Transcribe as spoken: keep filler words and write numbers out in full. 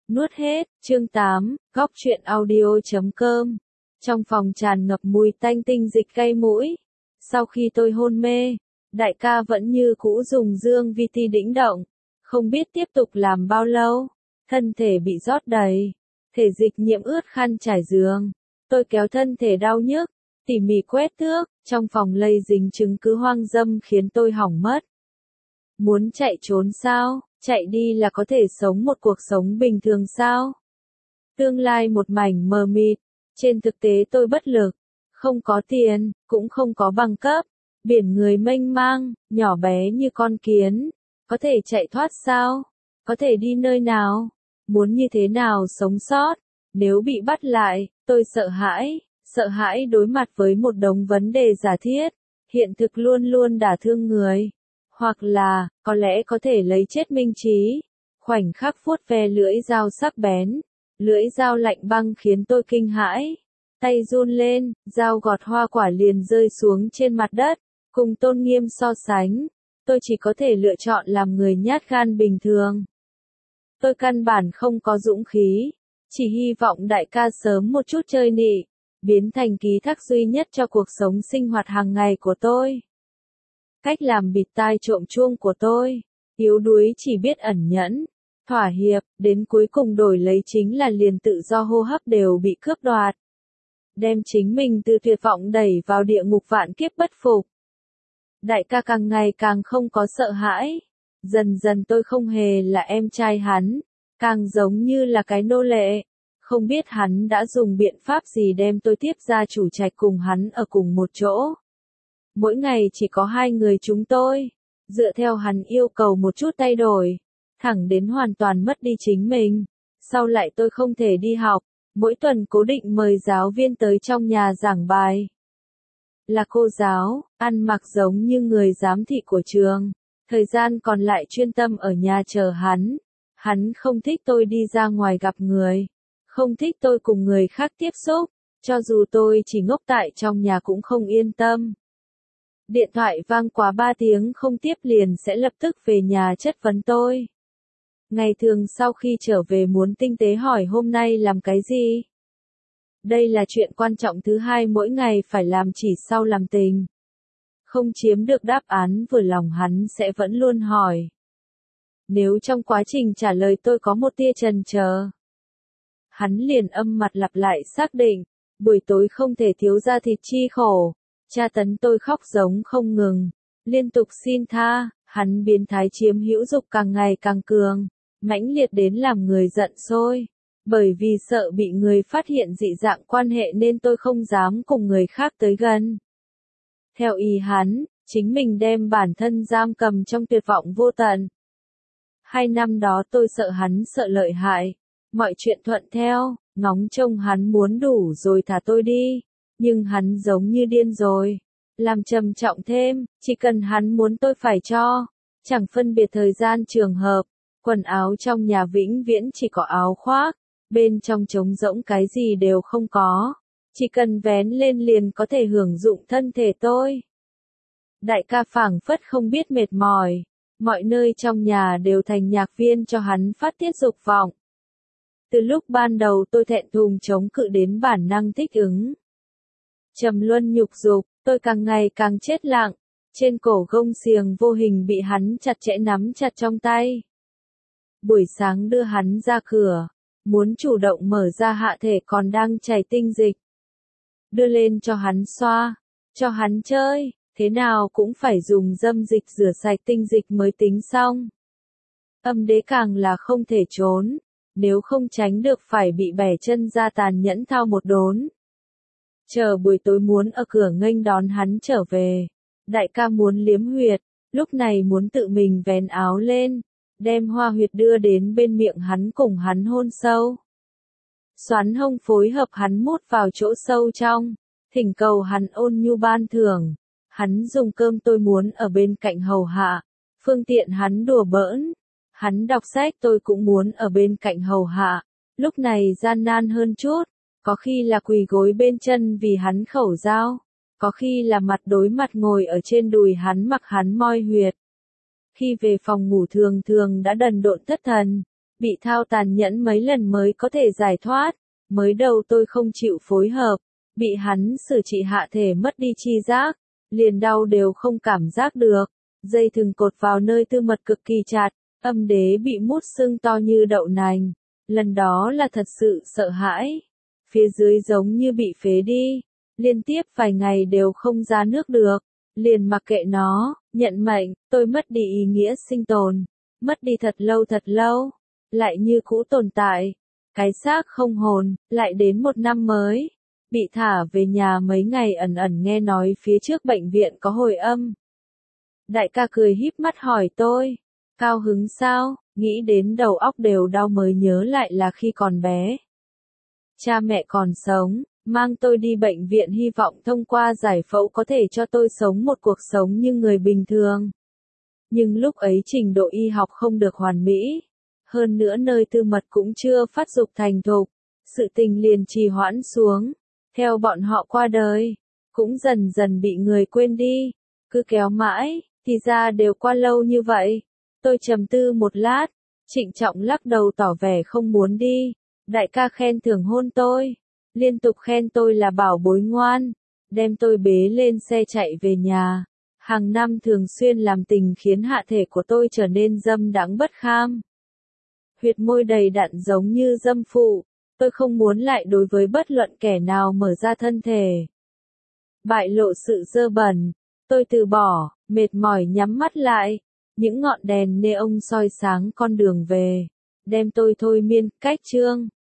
Nuốt hết, chương tám, góc truyện audio chấm com. Trong phòng tràn ngập mùi tanh tinh dịch cay mũi. Sau khi tôi hôn mê, đại ca vẫn như cũ dùng dương vi ti đĩnh động. Không biết tiếp tục làm bao lâu. Thân thể bị rót đầy. Thể dịch nhiễm ướt khăn trải giường. Tôi kéo thân thể đau nhức, tỉ mỉ quét thước. Trong phòng lây dính chứng cứ hoang dâm khiến tôi hỏng mất. Muốn chạy trốn sao? Chạy đi là có thể sống một cuộc sống bình thường sao? Tương lai một mảnh mờ mịt. Trên thực tế tôi bất lực. Không có tiền, cũng không có bằng cấp. Biển người mênh mang, nhỏ bé như con kiến. Có thể chạy thoát sao? Có thể đi nơi nào? Muốn như thế nào sống sót? Nếu bị bắt lại, tôi sợ hãi. Sợ hãi đối mặt với một đống vấn đề giả thiết. Hiện thực luôn luôn đả thương người. Hoặc là, có lẽ có thể lấy chết minh trí. Khoảnh khắc vuốt ve lưỡi dao sắc bén. Lưỡi dao lạnh băng khiến tôi kinh hãi. Tay run lên, dao gọt hoa quả liền rơi xuống trên mặt đất. Cùng tôn nghiêm so sánh, tôi chỉ có thể lựa chọn làm người nhát gan bình thường. Tôi căn bản không có dũng khí. Chỉ hy vọng đại ca sớm một chút chơi nị. Biến thành ký thác duy nhất cho cuộc sống sinh hoạt hàng ngày của tôi. Cách làm bịt tai trộm chuông của tôi, yếu đuối chỉ biết ẩn nhẫn, thỏa hiệp, đến cuối cùng đổi lấy chính là liền tự do hô hấp đều bị cướp đoạt. Đem chính mình từ tuyệt vọng đẩy vào địa ngục vạn kiếp bất phục. Đại ca càng ngày càng không có sợ hãi. Dần dần tôi không hề là em trai hắn, càng giống như là cái nô lệ. Không biết hắn đã dùng biện pháp gì đem tôi tiếp ra chủ trạch cùng hắn ở cùng một chỗ. Mỗi ngày chỉ có hai người chúng tôi, dựa theo hắn yêu cầu một chút thay đổi, thẳng đến hoàn toàn mất đi chính mình. Sau lại tôi không thể đi học, mỗi tuần cố định mời giáo viên tới trong nhà giảng bài. Là cô giáo, ăn mặc giống như người giám thị của trường, thời gian còn lại chuyên tâm ở nhà chờ hắn. Hắn không thích tôi đi ra ngoài gặp người, không thích tôi cùng người khác tiếp xúc, cho dù tôi chỉ ngốc tại trong nhà cũng không yên tâm. Điện thoại vang quá ba tiếng không tiếp liền sẽ lập tức về nhà chất vấn tôi. Ngày thường sau khi trở về muốn tinh tế hỏi hôm nay làm cái gì. Đây là chuyện quan trọng thứ hai mỗi ngày phải làm chỉ sau làm tình. Không chiếm được đáp án vừa lòng hắn sẽ vẫn luôn hỏi. Nếu trong quá trình trả lời tôi có một tia chần chờ, hắn liền âm mặt lặp lại xác định, buổi tối không thể thiếu ra thịt chi khổ. Tra tấn tôi khóc giống không ngừng, liên tục xin tha. Hắn biến thái chiếm hữu dục càng ngày càng cường, mãnh liệt đến làm người giận sôi. Bởi vì sợ bị người phát hiện dị dạng quan hệ nên tôi không dám cùng người khác tới gần. Theo ý hắn, chính mình đem bản thân giam cầm trong tuyệt vọng vô tận. Hai năm đó tôi sợ hắn sợ lợi hại, mọi chuyện thuận theo, ngóng trông hắn muốn đủ rồi thả tôi đi. Nhưng hắn giống như điên rồi. Làm trầm trọng thêm, chỉ cần hắn muốn tôi phải cho. Chẳng phân biệt thời gian trường hợp. Quần áo trong nhà vĩnh viễn chỉ có áo khoác. Bên trong trống rỗng cái gì đều không có. Chỉ cần vén lên liền có thể hưởng dụng thân thể tôi. Đại ca phảng phất không biết mệt mỏi. Mọi nơi trong nhà đều thành nhạc viên cho hắn phát tiết dục vọng. Từ lúc ban đầu tôi thẹn thùng chống cự đến bản năng thích ứng. Trầm luân nhục dục, tôi càng ngày càng chết lặng. Trên cổ gông xiềng vô hình bị hắn chặt chẽ nắm chặt trong tay. Buổi sáng đưa hắn ra cửa, muốn chủ động mở ra hạ thể còn đang chảy tinh dịch. Đưa lên cho hắn xoa, cho hắn chơi, thế nào cũng phải dùng dâm dịch rửa sạch tinh dịch mới tính xong. Âm đế càng là không thể trốn, nếu không tránh được phải bị bẻ chân ra tàn nhẫn thao một đốn. Chờ buổi tối muốn ở cửa nghênh đón hắn trở về. Đại ca muốn liếm huyệt, lúc này muốn tự mình vén áo lên, đem hoa huyệt đưa đến bên miệng hắn cùng hắn hôn sâu. Xoắn hông phối hợp hắn mút vào chỗ sâu trong, thỉnh cầu hắn ôn nhu ban thưởng. Hắn dùng cơm tôi muốn ở bên cạnh hầu hạ, phương tiện hắn đùa bỡn. Hắn đọc sách tôi cũng muốn ở bên cạnh hầu hạ, lúc này gian nan hơn chút. Có khi là quỳ gối bên chân vì hắn khẩu dao, có khi là mặt đối mặt ngồi ở trên đùi hắn mặc hắn moi huyệt. Khi về phòng ngủ thường thường đã đần độn thất thần, Bị thao tàn nhẫn mấy lần mới có thể giải thoát. Mới đầu tôi không chịu phối hợp, bị hắn xử trị hạ thể mất đi chi giác, liền đau đều không cảm giác được. Dây thừng cột vào nơi tư mật cực kỳ chặt, âm đế bị mút sưng to như đậu nành. Lần đó là thật sự sợ hãi. Phía dưới giống như bị phế đi, liên tiếp vài ngày đều không ra nước được. Liền mặc kệ nó, nhận mệnh, tôi mất đi ý nghĩa sinh tồn, mất đi thật lâu thật lâu, lại như cũ tồn tại. Cái xác không hồn, lại đến một năm mới, bị thả về nhà mấy ngày ẩn ẩn nghe nói phía trước bệnh viện có hồi âm. Đại ca cười híp mắt hỏi tôi, cao hứng sao, nghĩ đến đầu óc đều đau mới nhớ lại là khi còn bé. Cha mẹ còn sống, mang tôi đi bệnh viện hy vọng thông qua giải phẫu có thể cho tôi sống một cuộc sống như người bình thường. Nhưng lúc ấy trình độ y học không được hoàn mỹ, hơn nữa nơi tư mật cũng chưa phát dục thành thục, sự tình liền trì hoãn xuống, theo bọn họ qua đời, cũng dần dần bị người quên đi, cứ kéo mãi, thì ra đều qua lâu như vậy. Tôi trầm tư một lát, trịnh trọng lắc đầu tỏ vẻ không muốn đi. Đại ca khen thưởng hôn tôi, liên tục khen tôi là bảo bối ngoan, đem tôi bế lên xe chạy về nhà. Hàng năm thường xuyên làm tình khiến hạ thể của tôi trở nên dâm đãng bất kham. Huyệt môi đầy đặn giống như dâm phụ, tôi không muốn lại đối với bất luận kẻ nào mở ra thân thể. Bại lộ sự dơ bẩn, tôi từ bỏ, mệt mỏi nhắm mắt lại, những ngọn đèn neon soi sáng con đường về, đem tôi thôi miên, cách chương.